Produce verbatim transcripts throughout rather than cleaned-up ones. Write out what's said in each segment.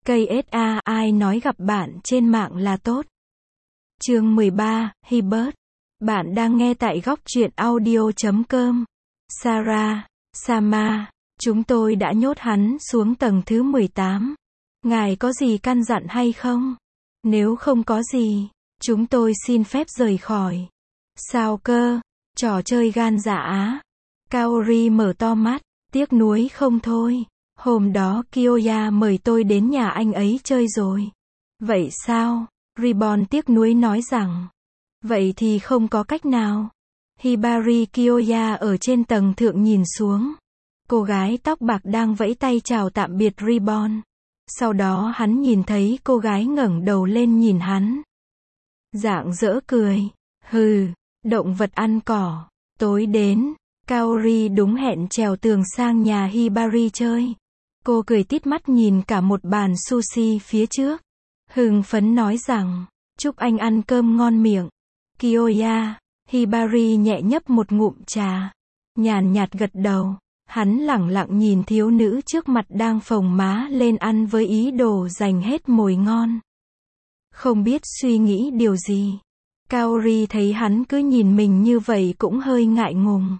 cây ét a, ai nói gặp bạn trên mạng là tốt. Chương mười ba, Hibbert. Bạn đang nghe tại góc truyện audio chấm com. Sarah, Sama, chúng tôi đã nhốt hắn xuống tầng thứ mười tám. Ngài có gì căn dặn hay không? Nếu không có gì, chúng tôi xin phép rời khỏi. Sao cơ? Trò chơi gan dạ á. Kaori mở to mắt, tiếc nuối không thôi. Hôm đó Kiyoya mời tôi đến nhà anh ấy chơi rồi. Vậy sao? Ribbon tiếc nuối nói rằng. Vậy thì không có cách nào. Hibari Kiyoya ở trên tầng thượng nhìn xuống. Cô gái tóc bạc đang vẫy tay chào tạm biệt Ribbon. Sau đó hắn nhìn thấy cô gái ngẩng đầu lên nhìn hắn. Rạng rỡ cười. Hừ, động vật ăn cỏ. Tối đến, Kaori đúng hẹn trèo tường sang nhà Hibari chơi. Cô cười tít mắt nhìn cả một bàn sushi phía trước. Hưng phấn nói rằng, chúc anh ăn cơm ngon miệng. Kiyoya, Hibari nhẹ nhấp một ngụm trà. Nhàn nhạt gật đầu. Hắn lẳng lặng nhìn thiếu nữ trước mặt đang phồng má lên ăn với ý đồ giành hết mồi ngon. Không biết suy nghĩ điều gì. Kaori thấy hắn cứ nhìn mình như vậy cũng hơi ngại ngùng.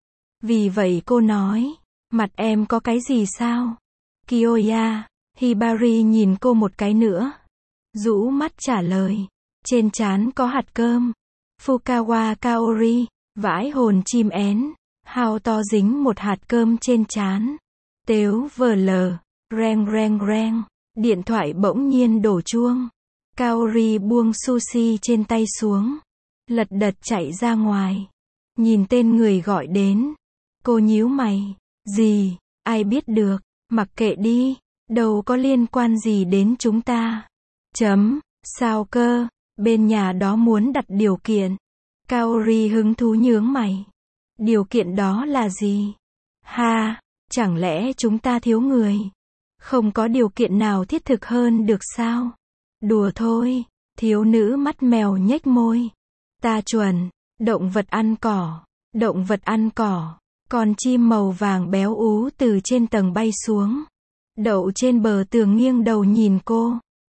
Vì vậy cô nói, mặt em có cái gì sao? Kiyoya, Hibari nhìn cô một cái nữa. Rũ mắt trả lời, trên trán có hạt cơm. Fukawa Kaori, vãi hồn chim én. Hao to dính một hạt cơm trên trán. Tếu vờ lờ, reng reng reng, điện thoại bỗng nhiên đổ chuông. Kaori buông sushi trên tay xuống, lật đật chạy ra ngoài. Nhìn tên người gọi đến, cô nhíu mày, gì, ai biết được, mặc kệ đi, đâu có liên quan gì đến chúng ta. Chấm, sao cơ, bên nhà đó muốn đặt điều kiện. Kaori hứng thú nhướng mày. Điều kiện đó là gì? Ha, chẳng lẽ chúng ta thiếu người? Không có điều kiện nào thiết thực hơn được sao? Đùa thôi, thiếu nữ mắt mèo nhếch môi. Ta chuẩn, động vật ăn cỏ, động vật ăn cỏ. Con chim màu vàng béo ú từ trên tầng bay xuống. Đậu trên bờ tường nghiêng đầu nhìn cô.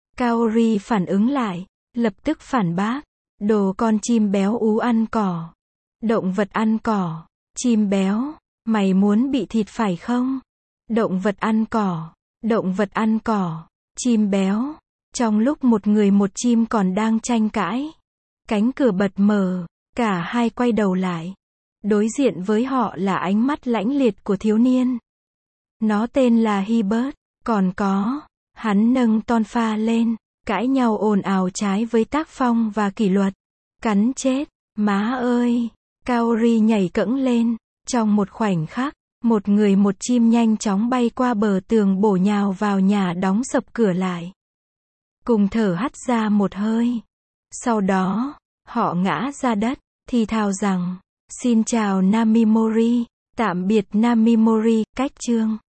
Kaori phản ứng lại, lập tức phản bác. Đồ con chim béo ú ăn cỏ. Động vật ăn cỏ, chim béo, mày muốn bị thịt phải không? Động vật ăn cỏ, động vật ăn cỏ, chim béo. Trong lúc một người một chim còn đang tranh cãi, cánh cửa bật mở, cả hai quay đầu lại. Đối diện với họ là ánh mắt lãnh liệt của thiếu niên. Nó tên là Hibbert, còn có, hắn nâng tonfa lên, cãi nhau ồn ào trái với tác phong và kỷ luật. Cắn chết, má ơi! Kaori nhảy cẫng lên. Trong một khoảnh khắc, một người một chim nhanh chóng bay qua bờ tường bổ nhào vào nhà đóng sập cửa lại. Cùng thở hắt ra một hơi. Sau đó, họ ngã ra đất, thì thào rằng, xin chào Namimori, tạm biệt Namimori, cách chương.